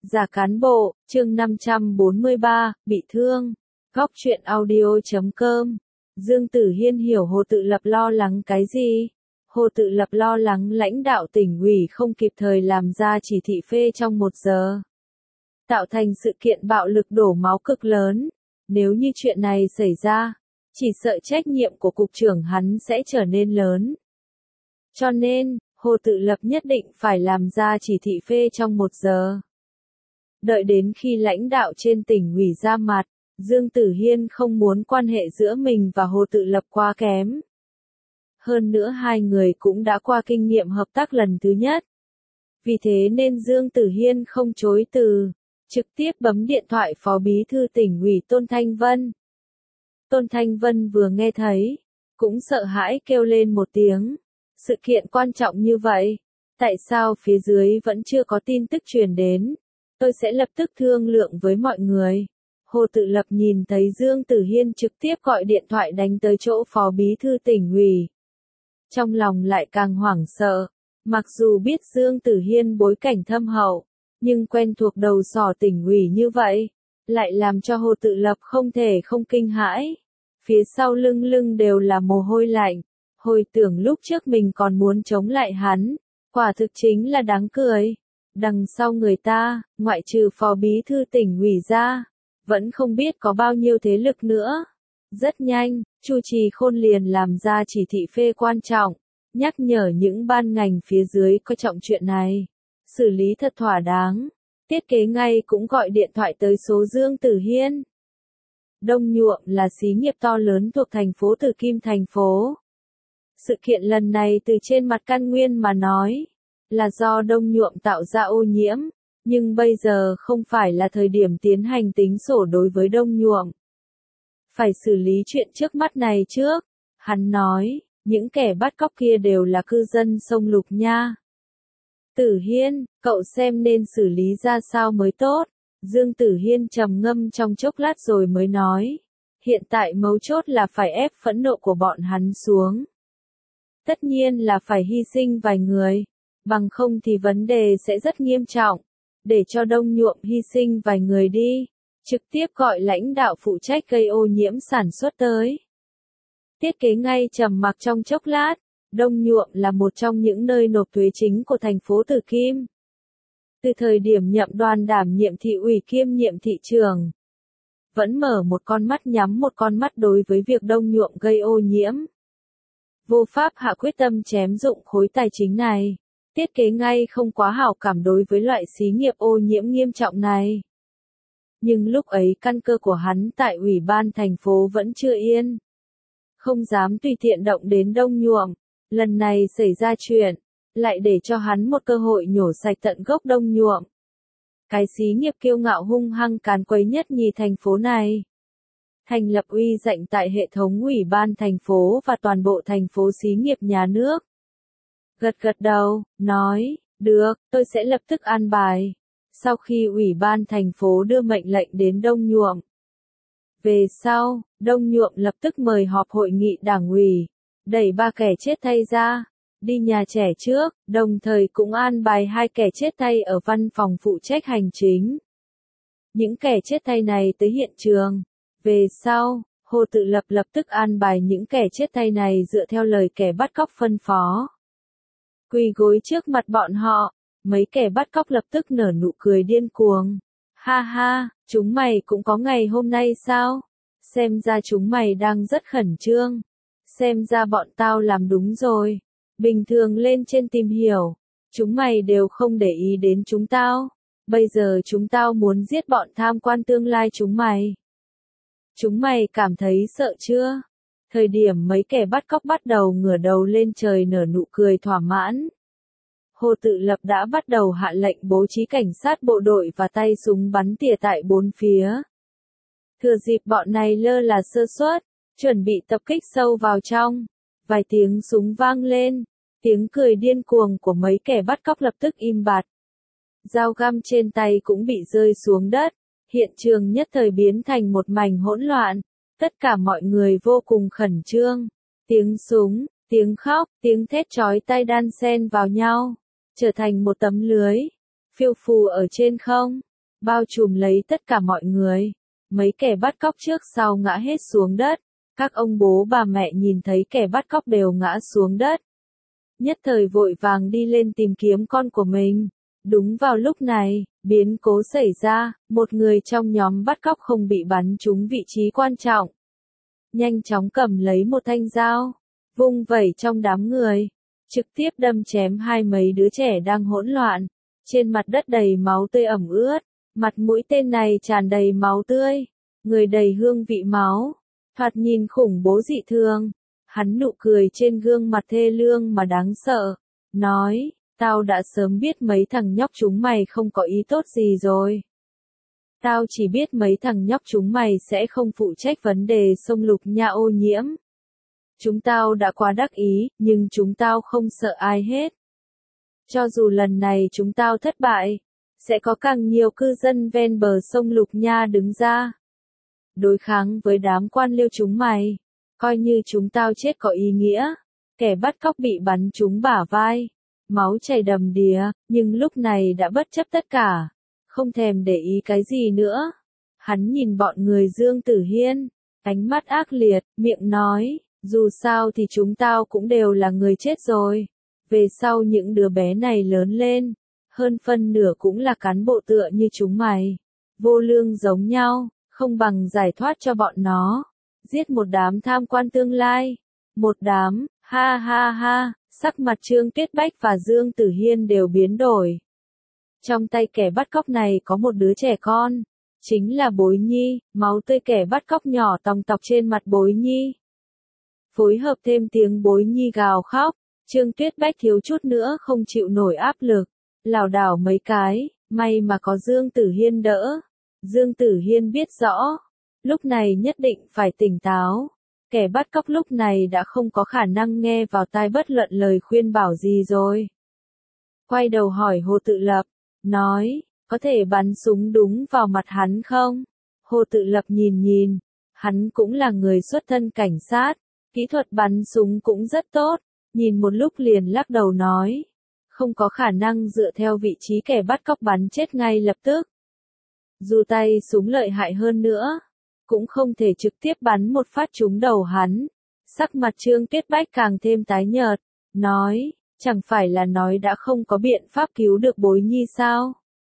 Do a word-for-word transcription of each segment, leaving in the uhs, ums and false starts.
Giả cán bộ, chương năm trăm bốn mươi ba, bị thương. Góc truyện audio chấm com. Dương Tử Hiên hiểu Hồ Tự Lập lo lắng cái gì? Hồ Tự Lập lo lắng lãnh đạo tỉnh ủy không kịp thời làm ra chỉ thị phê trong một giờ. Tạo thành sự kiện bạo lực đổ máu cực lớn. Nếu như chuyện này xảy ra, chỉ sợ trách nhiệm của cục trưởng hắn sẽ trở nên lớn. Cho nên, Hồ Tự Lập nhất định phải làm ra chỉ thị phê trong một giờ. Đợi đến khi lãnh đạo trên tỉnh ủy ra mặt, Dương Tử Hiên không muốn quan hệ giữa mình và Hồ Tự Lập quá kém. Hơn nữa hai người cũng đã qua kinh nghiệm hợp tác lần thứ nhất. Vì thế nên Dương Tử Hiên không chối từ, trực tiếp bấm điện thoại Phó Bí thư tỉnh ủy Tôn Thanh Vân. Tôn Thanh Vân vừa nghe thấy, cũng sợ hãi kêu lên một tiếng. Sự kiện quan trọng như vậy, tại sao phía dưới vẫn chưa có tin tức truyền đến? Tôi sẽ lập tức thương lượng với mọi người. Hồ Tự Lập nhìn thấy Dương Tử Hiên trực tiếp gọi điện thoại đánh tới chỗ Phó Bí thư tỉnh ủy. Trong lòng lại càng hoảng sợ, mặc dù biết Dương Tử Hiên bối cảnh thâm hậu, nhưng quen thuộc đầu sỏ tỉnh ủy như vậy, lại làm cho Hồ Tự Lập không thể không kinh hãi. Phía sau lưng lưng đều là mồ hôi lạnh. Hồi tưởng lúc trước mình còn muốn chống lại hắn, quả thực chính là đáng cười. Đằng sau người ta, ngoại trừ Phó Bí thư tỉnh ủy ra, vẫn không biết có bao nhiêu thế lực nữa. Rất nhanh, Chu Trì Khôn liền làm ra chỉ thị phê quan trọng, nhắc nhở những ban ngành phía dưới coi trọng chuyện này, xử lý thật thỏa đáng. Tiết Kế Ngay cũng gọi điện thoại tới số Dương Tử Hiên. Đông Nhuộm là xí nghiệp to lớn thuộc thành phố Từ Kim thành phố. Sự kiện lần này từ trên mặt căn nguyên mà nói, là do Đông Nhuộm tạo ra ô nhiễm, nhưng bây giờ không phải là thời điểm tiến hành tính sổ đối với Đông Nhuộm. Phải xử lý chuyện trước mắt này trước, hắn nói, những kẻ bắt cóc kia đều là cư dân sông Lục nha. Tử Hiên, cậu xem nên xử lý ra sao mới tốt. Dương Tử Hiên trầm ngâm trong chốc lát rồi mới nói, hiện tại mấu chốt là phải ép phẫn nộ của bọn hắn xuống. Tất nhiên là phải hy sinh vài người, bằng không thì vấn đề sẽ rất nghiêm trọng. Để cho Đông Nhuộm hy sinh vài người đi, trực tiếp gọi lãnh đạo phụ trách gây ô nhiễm sản xuất tới. Tiết Kế Ngay trầm mặc trong chốc lát, Đông Nhuộm là một trong những nơi nộp thuế chính của thành phố Từ Kim. Từ thời điểm nhậm đoàn đảm nhiệm thị ủy kiêm nhiệm thị trường, vẫn mở một con mắt nhắm một con mắt đối với việc Đông Nhuộm gây ô nhiễm. Vô pháp hạ quyết tâm chém dụng khối tài chính này. Tiết Kế Ngay không quá hảo cảm đối với loại xí nghiệp ô nhiễm nghiêm trọng này. Nhưng lúc ấy căn cơ của hắn tại ủy ban thành phố vẫn chưa yên. Không dám tùy tiện động đến Đông Nhuộm. Lần này xảy ra chuyện, lại để cho hắn một cơ hội nhổ sạch tận gốc Đông Nhuộm. Cái xí nghiệp kiêu ngạo hung hăng càn quấy nhất nhì thành phố này. Thành lập uy dạnh tại hệ thống ủy ban thành phố và toàn bộ thành phố xí nghiệp nhà nước. Gật gật đầu, nói, được, tôi sẽ lập tức an bài. Sau khi ủy ban thành phố đưa mệnh lệnh đến Đông Nhuộm. Về sau, Đông Nhuộm lập tức mời họp hội nghị đảng ủy, đẩy ba kẻ chết thay ra, đi nhà trẻ trước, đồng thời cũng an bài hai kẻ chết thay ở văn phòng phụ trách hành chính. Những kẻ chết thay này tới hiện trường. Về sau, Hồ Tự Lập lập tức an bài những kẻ chết thay này dựa theo lời kẻ bắt cóc phân phó. Quỳ gối trước mặt bọn họ, mấy kẻ bắt cóc lập tức nở nụ cười điên cuồng. Ha ha, chúng mày cũng có ngày hôm nay sao? Xem ra chúng mày đang rất khẩn trương. Xem ra bọn tao làm đúng rồi. Bình thường lên trên tìm hiểu, chúng mày đều không để ý đến chúng tao. Bây giờ chúng tao muốn giết bọn tham quan tương lai chúng mày. Chúng mày cảm thấy sợ chưa? Thời điểm mấy kẻ bắt cóc bắt đầu ngửa đầu lên trời nở nụ cười thỏa mãn. Hồ Tự Lập đã bắt đầu hạ lệnh bố trí cảnh sát bộ đội và tay súng bắn tỉa tại bốn phía. Thừa dịp bọn này lơ là sơ suất, chuẩn bị tập kích sâu vào trong. Vài tiếng súng vang lên, tiếng cười điên cuồng của mấy kẻ bắt cóc lập tức im bặt. Dao găm trên tay cũng bị rơi xuống đất. Hiện trường nhất thời biến thành một mảnh hỗn loạn, tất cả mọi người vô cùng khẩn trương. Tiếng súng, tiếng khóc, tiếng thét chói tai đan xen vào nhau, trở thành một tấm lưới, phiêu phù ở trên không. bao trùm lấy tất cả mọi người. Mấy kẻ bắt cóc trước sau ngã hết xuống đất. Các ông bố bà mẹ nhìn thấy kẻ bắt cóc đều ngã xuống đất. Nhất thời vội vàng đi lên tìm kiếm con của mình. Đúng vào lúc này, biến cố xảy ra, một người trong nhóm bắt cóc không bị bắn trúng vị trí quan trọng. Nhanh chóng cầm lấy một thanh dao, vung vẩy trong đám người, trực tiếp đâm chém hai mấy đứa trẻ đang hỗn loạn. Trên mặt đất đầy máu tươi ẩm ướt, mặt mũi tên này tràn đầy máu tươi, người đầy hương vị máu, thoạt nhìn khủng bố dị thường. Hắn nụ cười trên gương mặt thê lương mà đáng sợ, nói, tao đã sớm biết mấy thằng nhóc chúng mày không có ý tốt gì rồi. Tao chỉ biết mấy thằng nhóc chúng mày sẽ không phụ trách vấn đề sông Lục Nha ô nhiễm. Chúng tao đã quá đắc ý, nhưng chúng tao không sợ ai hết. Cho dù lần này chúng tao thất bại, sẽ có càng nhiều cư dân ven bờ sông Lục Nha đứng ra đối kháng với đám quan liêu chúng mày. Coi như chúng tao chết có ý nghĩa. Kẻ bắt cóc bị bắn trúng bả vai, máu chảy đầm đìa, nhưng lúc này đã bất chấp tất cả, không thèm để ý cái gì nữa. Hắn nhìn bọn người Dương Tử Hiên, ánh mắt ác liệt, miệng nói, dù sao thì chúng tao cũng đều là người chết rồi. Về sau những đứa bé này lớn lên, hơn phân nửa cũng là cán bộ tựa như chúng mày. Vô lương giống nhau, không bằng giải thoát cho bọn nó. Giết một đám tham quan tương lai. Một đám, ha ha ha, sắc mặt Trương Tuyết Bách và Dương Tử Hiên đều biến đổi. Trong tay kẻ bắt cóc này có một đứa trẻ con, chính là Bối Nhi, máu tươi kẻ bắt cóc nhỏ tòng tọc trên mặt Bối Nhi. Phối hợp thêm tiếng Bối Nhi gào khóc, Trương Tuyết Bách thiếu chút nữa không chịu nổi áp lực, lảo đảo mấy cái, may mà có Dương Tử Hiên đỡ. Dương Tử Hiên biết rõ, lúc này nhất định phải tỉnh táo. Kẻ bắt cóc lúc này đã không có khả năng nghe vào tai bất luận lời khuyên bảo gì rồi. Quay đầu hỏi Hồ Tự Lập, nói, có thể bắn súng đúng vào mặt hắn không? Hồ Tự Lập nhìn nhìn, hắn cũng là người xuất thân cảnh sát, kỹ thuật bắn súng cũng rất tốt, nhìn một lúc liền lắc đầu nói, không có khả năng dựa theo vị trí kẻ bắt cóc bắn chết ngay lập tức. Dù tay súng lợi hại hơn nữa, cũng không thể trực tiếp bắn một phát trúng đầu hắn. Sắc mặt Trương Tuyết Bách càng thêm tái nhợt, nói, chẳng phải là nói đã không có biện pháp cứu được Bối Nhi sao?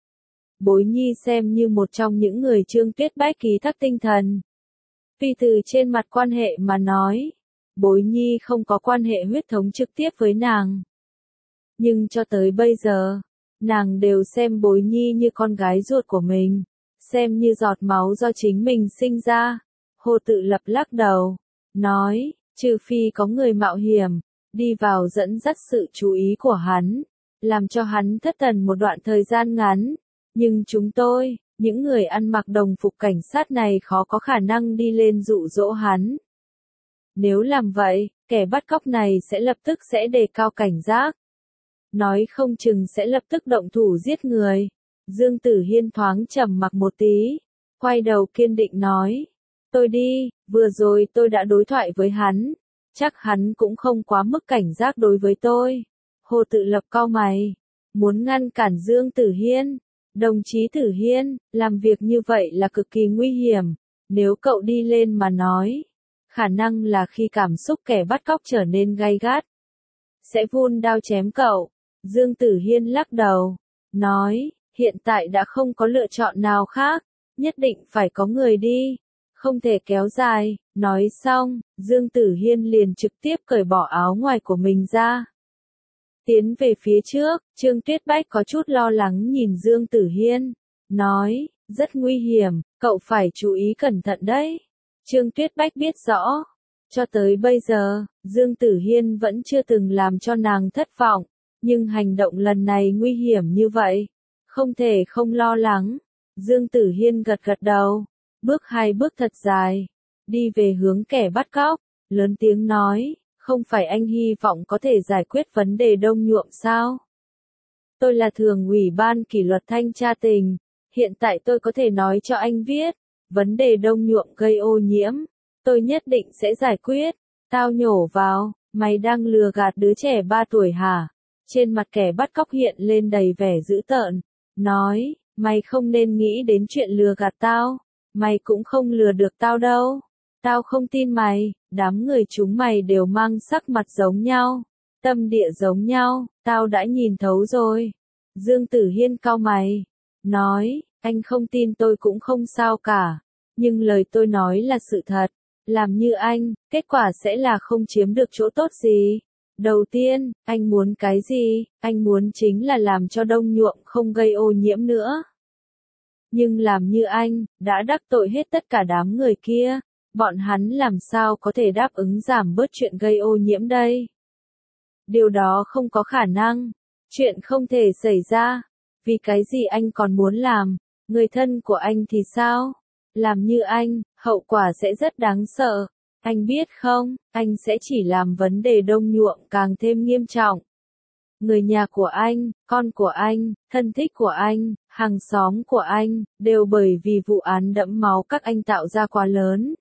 Bối Nhi xem như một trong những người Trương Tuyết Bách ký thác tinh thần. Vì từ trên mặt quan hệ mà nói, Bối Nhi không có quan hệ huyết thống trực tiếp với nàng. Nhưng cho tới bây giờ, nàng đều xem Bối Nhi như con gái ruột của mình, xem như giọt máu do chính mình sinh ra. Hồ Tự Lập lắc đầu, nói, trừ phi có người mạo hiểm, đi vào dẫn dắt sự chú ý của hắn, làm cho hắn thất thần một đoạn thời gian ngắn. Nhưng chúng tôi, những người ăn mặc đồng phục cảnh sát này khó có khả năng đi lên dụ dỗ hắn. Nếu làm vậy, kẻ bắt cóc này sẽ lập tức sẽ đề cao cảnh giác. Nói không chừng sẽ lập tức động thủ giết người. Dương Tử Hiên thoáng trầm mặc một tí, quay đầu kiên định nói, tôi đi, vừa rồi tôi đã đối thoại với hắn, chắc hắn cũng không quá mức cảnh giác đối với tôi. Hồ Tự Lập cau mày, muốn ngăn cản Dương Tử Hiên. Đồng chí Tử Hiên, làm việc như vậy là cực kỳ nguy hiểm, nếu cậu đi lên mà nói, khả năng là khi cảm xúc kẻ bắt cóc trở nên gay gắt, sẽ vun đao chém cậu. Dương Tử Hiên lắc đầu, nói, hiện tại đã không có lựa chọn nào khác, nhất định phải có người đi, không thể kéo dài. Nói xong, Dương Tử Hiên liền trực tiếp cởi bỏ áo ngoài của mình ra. Tiến về phía trước, Trương Tuyết Bách có chút lo lắng nhìn Dương Tử Hiên, nói, rất nguy hiểm, cậu phải chú ý cẩn thận đấy. Trương Tuyết Bách biết rõ, cho tới bây giờ, Dương Tử Hiên vẫn chưa từng làm cho nàng thất vọng, nhưng hành động lần này nguy hiểm như vậy, không thể không lo lắng. Dương Tử Hiên gật gật đầu, bước hai bước thật dài, đi về hướng kẻ bắt cóc, lớn tiếng nói, không phải anh hy vọng có thể giải quyết vấn đề đông nhuộm sao? Tôi là thường ủy ban kỷ luật thanh tra tỉnh, hiện tại tôi có thể nói cho anh biết, vấn đề đông nhuộm gây ô nhiễm, tôi nhất định sẽ giải quyết. Tao nhổ vào, mày đang lừa gạt đứa trẻ ba tuổi hả? Trên mặt kẻ bắt cóc hiện lên đầy vẻ dữ tợn, nói, Mày không nên nghĩ đến chuyện lừa gạt tao. Mày cũng không lừa được tao đâu. Tao không tin mày, đám người chúng mày đều mang sắc mặt giống nhau, tâm địa giống nhau, tao đã nhìn thấu rồi. Dương Tử Hiên cau mày, nói, anh không tin tôi cũng không sao cả, nhưng lời tôi nói là sự thật. Làm như anh, kết quả sẽ là không chiếm được chỗ tốt gì. Đầu tiên, anh muốn cái gì? Anh muốn chính là làm cho Đông Nhuộm không gây ô nhiễm nữa. Nhưng làm như anh, đã đắc tội hết tất cả đám người kia, bọn hắn làm sao có thể đáp ứng giảm bớt chuyện gây ô nhiễm đây? Điều đó không có khả năng, chuyện không thể xảy ra. Vì cái gì anh còn muốn làm? Người thân của anh thì sao? Làm như anh, hậu quả sẽ rất đáng sợ. Anh biết không, anh sẽ chỉ làm vấn đề Đông Nhuộm càng thêm nghiêm trọng. Người nhà của anh, con của anh, thân thích của anh, hàng xóm của anh, đều bởi vì vụ án đẫm máu các anh tạo ra quá lớn.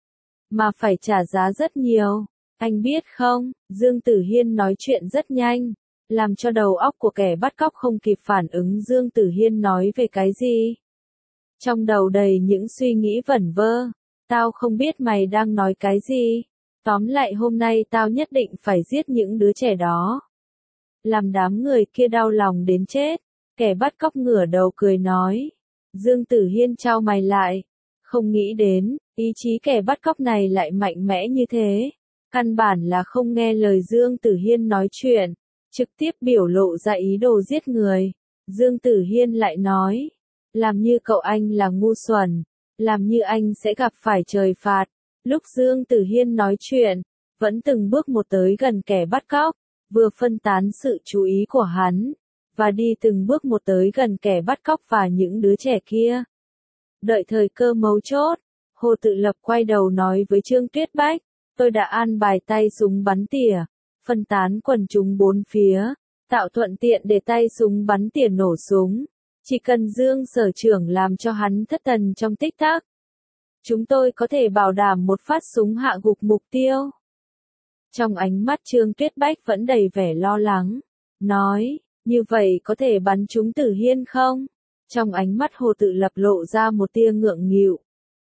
Mà phải trả giá rất nhiều. Anh biết không, Dương Tử Hiên nói chuyện rất nhanh, làm cho đầu óc của kẻ bắt cóc không kịp phản ứng Dương Tử Hiên nói về cái gì. Trong đầu đầy những suy nghĩ vẩn vơ, tao không biết mày đang nói cái gì. Tóm lại hôm nay tao nhất định phải giết những đứa trẻ đó. Làm đám người kia đau lòng đến chết, kẻ bắt cóc ngửa đầu cười nói. Dương Tử Hiên chau mày lại, không nghĩ đến, ý chí kẻ bắt cóc này lại mạnh mẽ như thế. Căn bản là không nghe lời Dương Tử Hiên nói chuyện, trực tiếp biểu lộ ra ý đồ giết người. Dương Tử Hiên lại nói, làm như cậu anh là ngu xuẩn, làm như anh sẽ gặp phải trời phạt. Lúc Dương Tử Hiên nói chuyện, vẫn từng bước một tới gần kẻ bắt cóc, vừa phân tán sự chú ý của hắn, và đi từng bước một tới gần kẻ bắt cóc và những đứa trẻ kia. Đợi thời cơ mấu chốt, Hồ Tự Lập quay đầu nói với Trương Tuyết Bách, tôi đã an bài tay súng bắn tỉa, phân tán quần chúng bốn phía, tạo thuận tiện để tay súng bắn tỉa nổ súng. Chỉ cần Dương Sở Trưởng làm cho hắn thất thần trong tích tắc, chúng tôi có thể bảo đảm một phát súng hạ gục mục tiêu. Trong ánh mắt Trương Tuyết Bách vẫn đầy vẻ lo lắng, nói, như vậy có thể bắn trúng Tử Hiên không? Trong ánh mắt Hồ Tự Lập lộ ra một tia ngượng nghịu.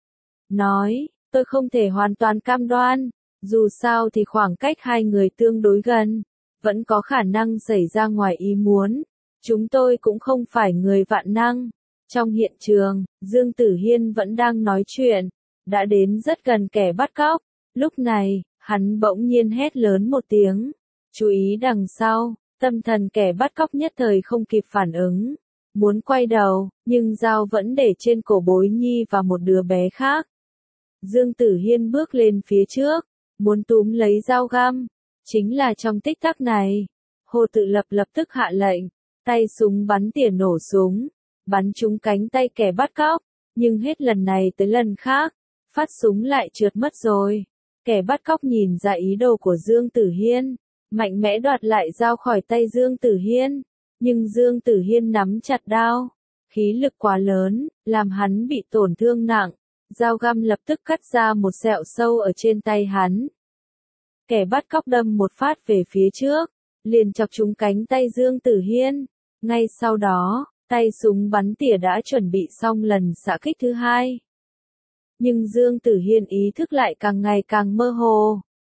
Nói, tôi không thể hoàn toàn cam đoan, dù sao thì khoảng cách hai người tương đối gần, vẫn có khả năng xảy ra ngoài ý muốn. Chúng tôi cũng không phải người vạn năng. Trong hiện trường, Dương Tử Hiên vẫn đang nói chuyện, đã đến rất gần kẻ bắt cóc. Lúc này, hắn bỗng nhiên hét lớn một tiếng. Chú ý đằng sau, tâm thần kẻ bắt cóc nhất thời không kịp phản ứng. Muốn quay đầu, nhưng dao vẫn để trên cổ Bối Nhi và một đứa bé khác. Dương Tử Hiên bước lên phía trước, muốn túm lấy dao găm. Chính là trong tích tắc này, Hồ Tự Lập lập tức hạ lệnh, tay súng bắn tỉa nổ súng, bắn trúng cánh tay kẻ bắt cóc, nhưng hết lần này tới lần khác, phát súng lại trượt mất rồi. Kẻ bắt cóc nhìn ra ý đồ của Dương Tử Hiên, mạnh mẽ đoạt lại dao khỏi tay Dương Tử Hiên, nhưng Dương Tử Hiên nắm chặt đao, khí lực quá lớn, làm hắn bị tổn thương nặng, dao găm lập tức cắt ra một sẹo sâu ở trên tay hắn. Kẻ bắt cóc đâm một phát về phía trước, liền chọc trúng cánh tay Dương Tử Hiên. Ngay sau đó, tay súng bắn tỉa đã chuẩn bị xong lần xạ kích thứ hai. Nhưng Dương Tử Hiên ý thức lại càng ngày càng mơ hồ.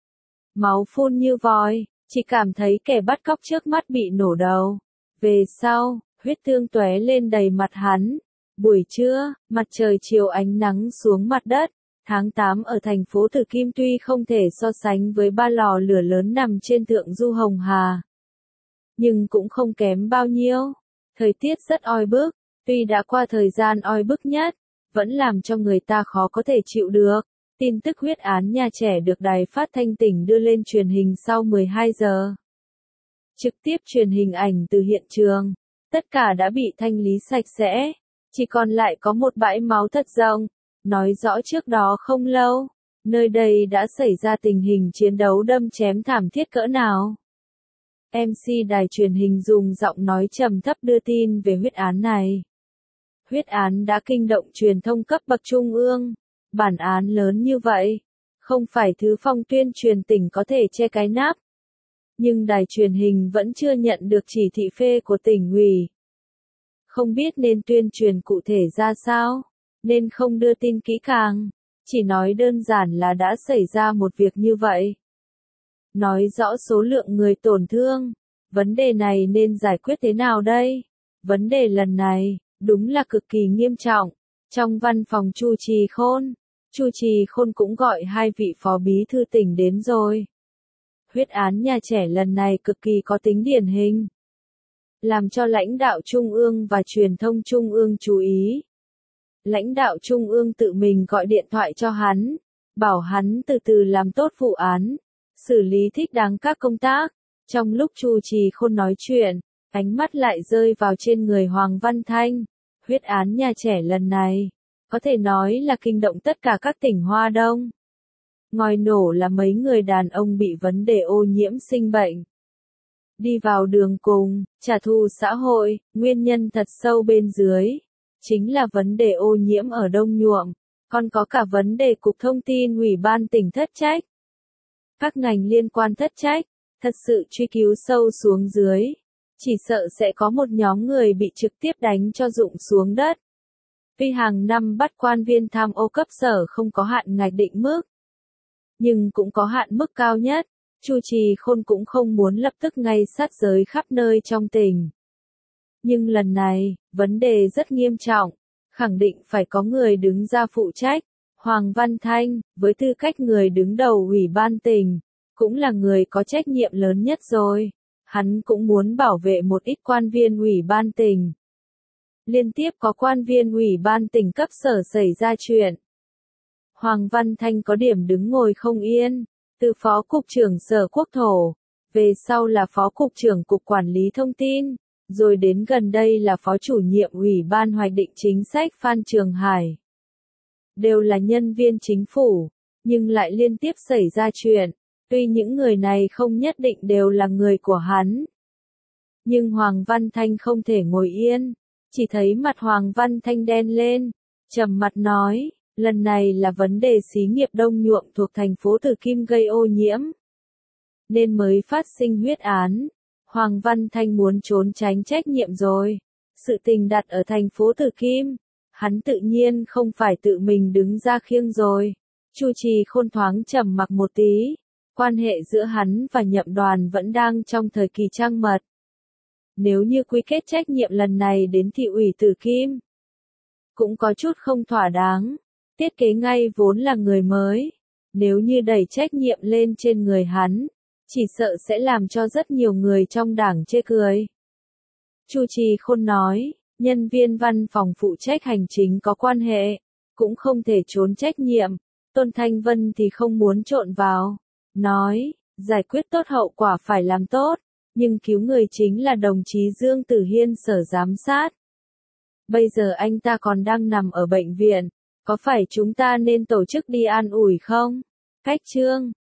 Máu phun như vòi, chỉ cảm thấy kẻ bắt cóc trước mắt bị nổ đầu. Về sau, huyết thương tóe lên đầy mặt hắn. Buổi trưa, mặt trời chiều ánh nắng xuống mặt đất. Tháng tám ở thành phố Tử Kim tuy không thể so sánh với ba lò lửa lớn nằm trên thượng du Hồng Hà, nhưng cũng không kém bao nhiêu. Thời tiết rất oi bức, tuy đã qua thời gian oi bức nhất, vẫn làm cho người ta khó có thể chịu được. Tin tức huyết án nhà trẻ được đài phát thanh tỉnh đưa lên truyền hình sau mười hai giờ. Trực tiếp truyền hình ảnh từ hiện trường, tất cả đã bị thanh lý sạch sẽ, chỉ còn lại có một bãi máu thật rộng. Nói rõ trước đó không lâu, nơi đây đã xảy ra tình hình chiến đấu đâm chém thảm thiết cỡ nào. em xê đài truyền hình dùng giọng nói trầm thấp đưa tin về huyết án này. Huyết án đã kinh động truyền thông cấp bậc trung ương. Bản án lớn như vậy, không phải thứ Phong tuyên truyền tỉnh có thể che cái nắp. Nhưng đài truyền hình vẫn chưa nhận được chỉ thị phê của tỉnh ủy. không biết nên tuyên truyền cụ thể ra sao, nên không đưa tin kỹ càng, chỉ nói đơn giản là đã xảy ra một việc như vậy. Nói rõ số lượng người tổn thương, vấn đề này nên giải quyết thế nào đây? Vấn đề lần này, đúng là cực kỳ nghiêm trọng. Trong văn phòng Chu Trì Khôn, Chu Trì Khôn cũng gọi hai vị phó bí thư tỉnh đến rồi. Huyết án nhà trẻ lần này cực kỳ có tính điển hình, làm cho lãnh đạo Trung ương và truyền thông Trung ương chú ý. Lãnh đạo Trung ương tự mình gọi điện thoại cho hắn, bảo hắn từ từ làm tốt vụ án, xử lý thích đáng các công tác. Trong lúc Chu Trì Khôn nói chuyện, ánh mắt lại rơi vào trên người Hoàng Văn Thanh. Huyết án nhà trẻ lần này, có thể nói là kinh động tất cả các tỉnh Hoa Đông. Ngòi nổ là mấy người đàn ông bị vấn đề ô nhiễm sinh bệnh. Đi vào đường cùng, trả thù xã hội, nguyên nhân thật sâu bên dưới, chính là vấn đề ô nhiễm ở Đông Nhuộm, còn có cả vấn đề Cục Thông tin Ủy ban tỉnh thất trách. Các ngành liên quan thất trách, thật sự truy cứu sâu xuống dưới, chỉ sợ sẽ có một nhóm người bị trực tiếp đánh cho rụng xuống đất. Vì hàng năm bắt quan viên tham ô cấp sở không có hạn ngạch định mức, nhưng cũng có hạn mức cao nhất, Chu Trì Khôn cũng không muốn lập tức ngay sát giới khắp nơi trong tỉnh. Nhưng lần này, vấn đề rất nghiêm trọng, khẳng định phải có người đứng ra phụ trách. Hoàng Văn Thanh, với tư cách người đứng đầu ủy ban tỉnh, cũng là người có trách nhiệm lớn nhất rồi. Hắn cũng muốn bảo vệ một ít quan viên ủy ban tỉnh. Liên tiếp có quan viên ủy ban tỉnh cấp sở xảy ra chuyện. Hoàng Văn Thanh có điểm đứng ngồi không yên, từ phó cục trưởng Sở Quốc thổ, về sau là phó cục trưởng Cục Quản lý Thông tin, rồi đến gần đây là phó chủ nhiệm Ủy ban hoạch định chính sách Phan Trường Hải. Đều là nhân viên chính phủ, nhưng lại liên tiếp xảy ra chuyện, tuy những người này không nhất định đều là người của hắn. Nhưng Hoàng Văn Thanh không thể ngồi yên, chỉ thấy mặt Hoàng Văn Thanh đen lên, trầm mặt nói, lần này là vấn đề xí nghiệp Đông Nhuộm thuộc thành phố Từ Kim gây ô nhiễm, nên mới phát sinh huyết án. Hoàng Văn Thanh muốn trốn tránh trách nhiệm rồi. Sự tình đặt ở thành phố Từ Kim, hắn tự nhiên không phải tự mình đứng ra khiêng rồi. Chu Trì Khôn thoáng trầm mặc một tí, quan hệ giữa hắn và Nhậm Đoàn vẫn đang trong thời kỳ trăng mật. Nếu như quy kết trách nhiệm lần này đến thị ủy Từ Kim, cũng có chút không thỏa đáng. Thiết kế ngay vốn là người mới, nếu như đẩy trách nhiệm lên trên người hắn, chỉ sợ sẽ làm cho rất nhiều người trong đảng chê cười. Chu Trì Khôn nói, nhân viên văn phòng phụ trách hành chính có quan hệ, cũng không thể trốn trách nhiệm. Tôn Thanh Vân thì không muốn trộn vào, nói, giải quyết tốt hậu quả phải làm tốt, nhưng cứu người chính là đồng chí Dương Tử Hiên sở giám sát. Bây giờ anh ta còn đang nằm ở bệnh viện, có phải chúng ta nên tổ chức đi an ủi không? Cách chương